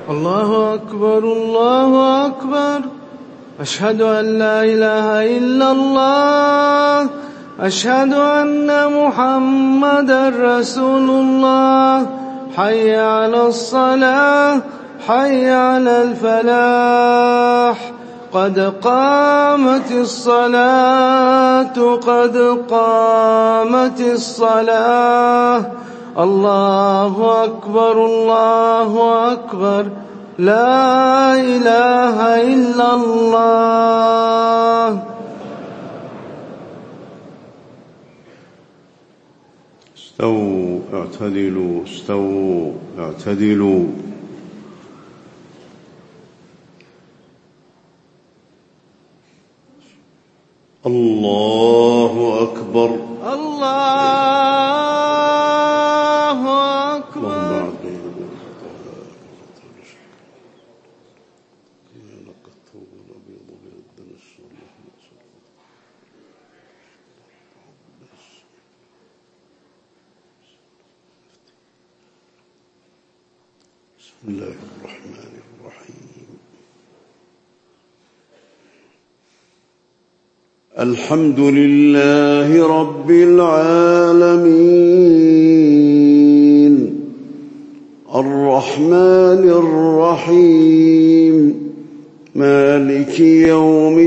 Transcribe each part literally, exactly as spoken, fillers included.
الله أكبر الله أكبر. أشهد أن لا إله إلا الله. أشهد أن محمدا رسول الله. حي على الصلاة حي على الفلاح. قد قامت الصلاة قد قامت الصلاة. الله أكبر الله أكبر. لا إله إلا الله. استووا اعتدلوا استووا اعتدلوا. الله أكبر الله أكبر. بسم الله الرحمن الرحيم. الحمد لله رب العالمين الرحمن الرحيم مالك يوم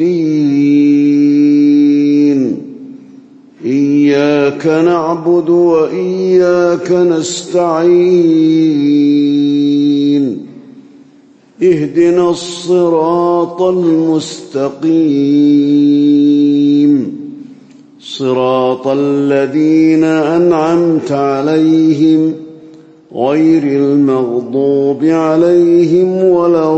الدين. إياك نعبد وإياك نستعين. اهدنا الصراط المستقيم صراط الذين أنعمت عليهم غير المغضوب عليهم ولا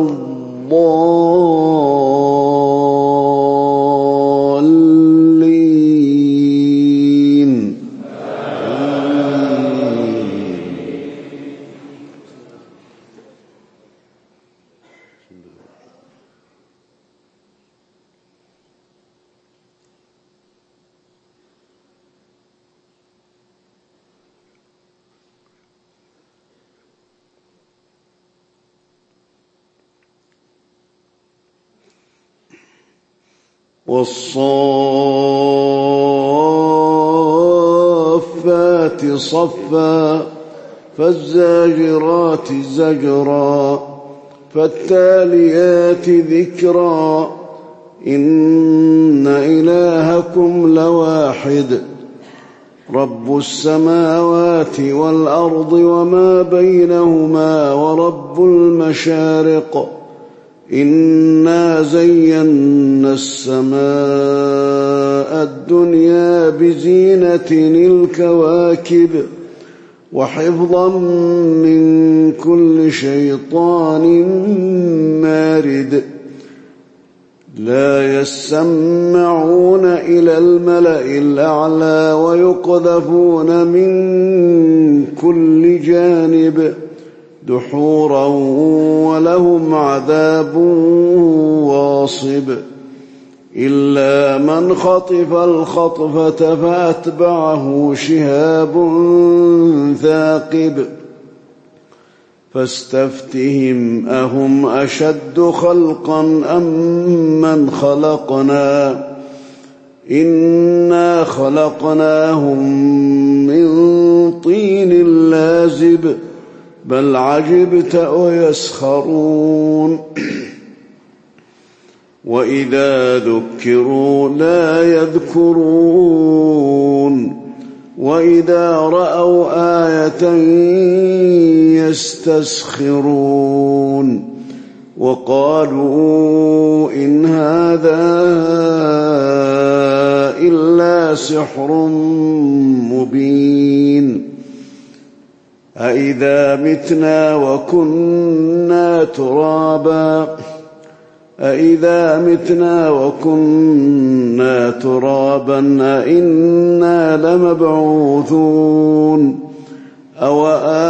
الضالين. والصافات صفا فالزاجرات زجرا فالتاليات ذكرا. إن إلهكم لواحد رب السماوات والأرض وما بينهما ورب المشارق. إنا زينا السماء الدنيا بزينة الكواكب وحفظا من كل شيطان مارد. لا يسمعون إلى الملأ الأعلى ويقذفون من كل جانب دحورا ولهم عذاب واصب. إلا من خطف الخطفة فأتبعه شهاب ثاقب. فاستفتهم أهم أشد خلقا أم من خلقنا. إنا خلقناهم من طين لازب بل عجبت ويسخرون. وإذا ذكروا لا يذكرون وإذا رأوا آية يستسخرون وقالوا إن هذا إلا سحر مبين. أإذا متنا وكنا ترابا أإذا متنا وكنا ترابا أإنا لمبعوثون أو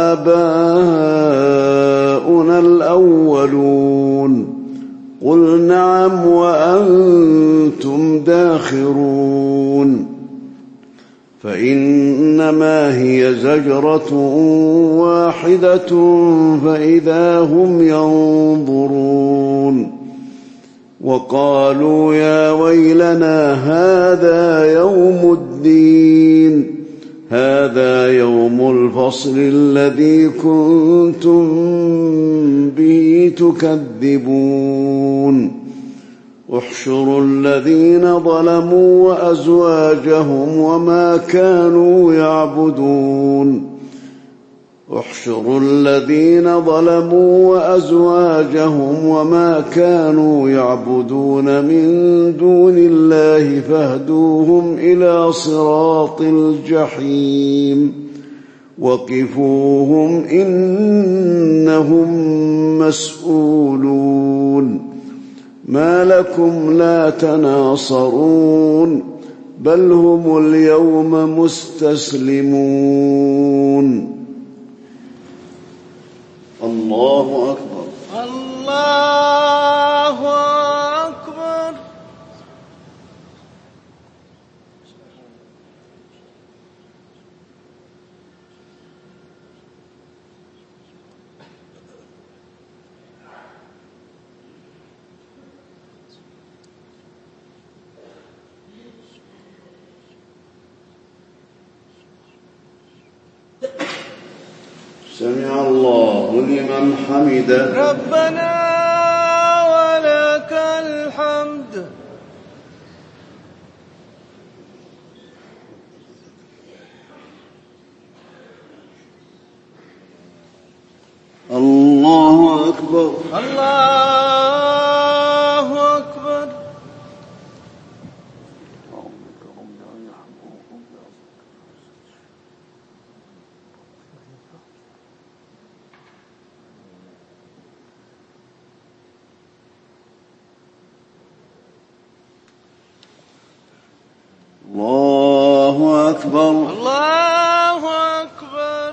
آباؤنا الأولون. قل نعم وأنتم داخرون. فإنما هي زجرة واحدة فإذا هم ينظرون وقالوا يا ويلنا هذا يوم الدين هذا يوم الفصل الذي كنتم به تكذبون احشروا الذين ظلموا وأزواجهم وما كانوا يعبدون احشروا الذين ظلموا وأزواجهم وما كانوا يعبدون من دون الله فاهدوهم إلى صراط الجحيم وقفوهم إنهم مسؤولون ما لكم لا تناصرون بل هم اليوم مستسلمون. الله أكبر. الله أكبر. سمع الله لمن حمده. ربنا ولك الحمد. الله أكبر. الله أكبر. الله أكبر. الله أكبر.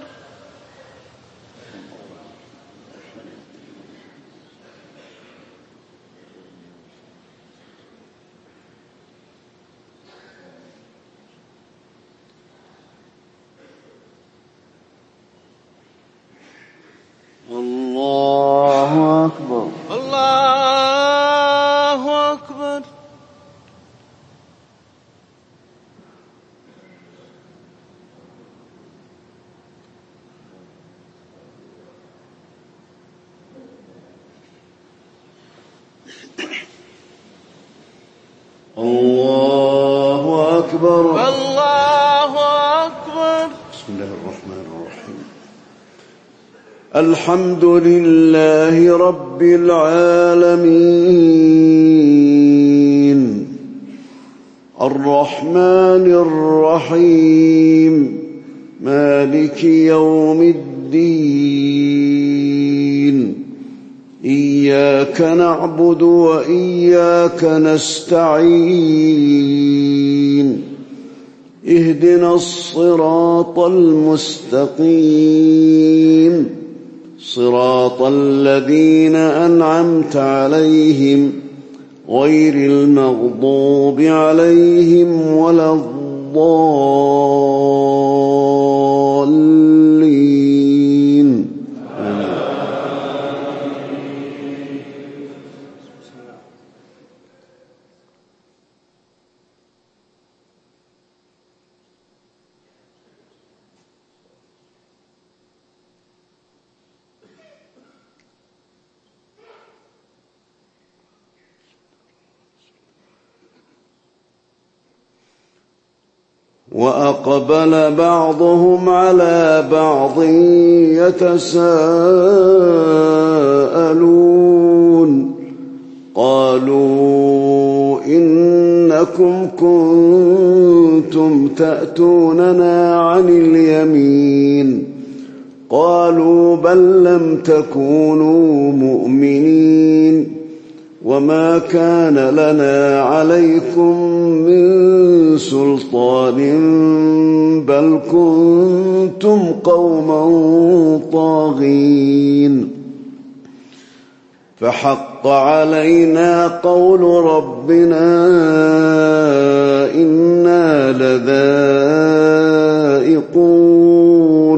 الله أكبر. الله أكبر. الله أكبر. الله أكبر. بسم الله الرحمن الرحيم. الحمد لله رب العالمين الرحمن الرحيم مالك يوم الدين إياك نعبد وإياك نستعين اهدنا الصراط المستقيم صراط الذين أنعمت عليهم غير المغضوب عليهم ولا الضالين. وأقبل بعضهم على بعض يتساءلون قالوا إنكم كنتم تأتوننا عن اليمين قالوا بل لم تكونوا مؤمنين وما كان لنا عليكم من سلطان بل كنتم قوما طاغين فحق علينا قول ربنا إنا لذائقون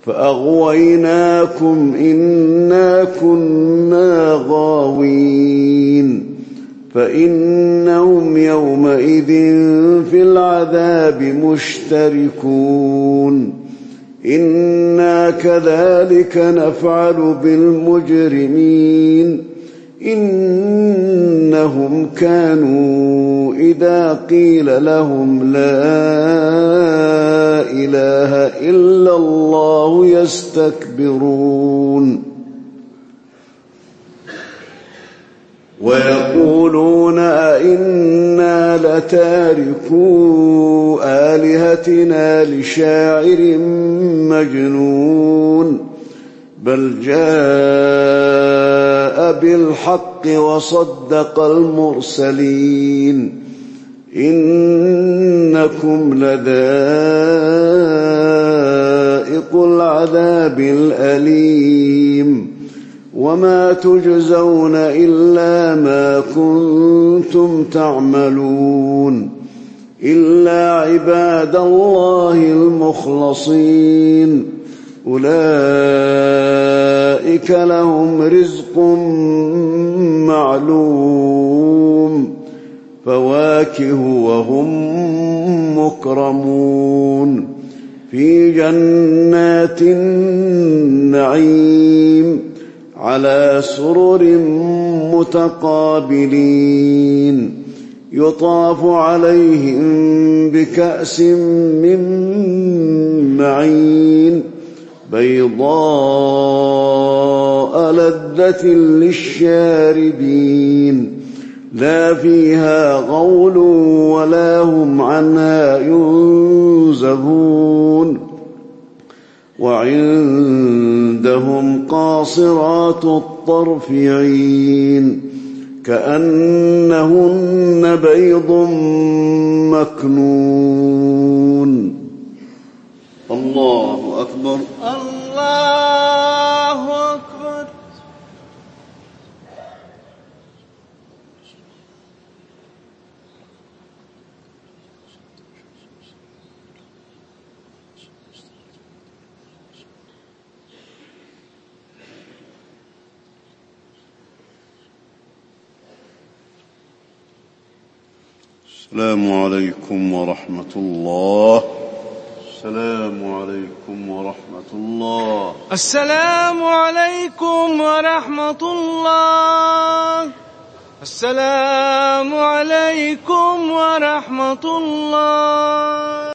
فأغويناكم إنا كنا غاوين فإنهم يومئذ في العذاب مشتركون إنا كذلك نفعل بالمجرمين إنهم كانوا إذا قيل لهم لا إله إلا الله يستكبرون ويقولون أئنا لتاركو آلهتنا لشاعر مجنون بل جاء بالحق وصدق المرسلين إنكم لذائق العذاب الأليم وما تجزون إلا ما كنتم تعملون إلا عباد الله المخلصين أولئك لهم رزق معلوم فواكه وهم مكرمون في جنات النعيم على سرر متقابلين يطاف عليهم بكأس من معين بيضاء لذة للشاربين لا فيها غول ولا هم عنها ينزفون وعندهم قاصرات الطرف عين كأنهن بيض مكنون الله أكبر الله أكبر. السلام عليكم ورحمة الله. السلام عليكم ورحمة الله. السلام عليكم ورحمة الله. السلام عليكم ورحمة الله.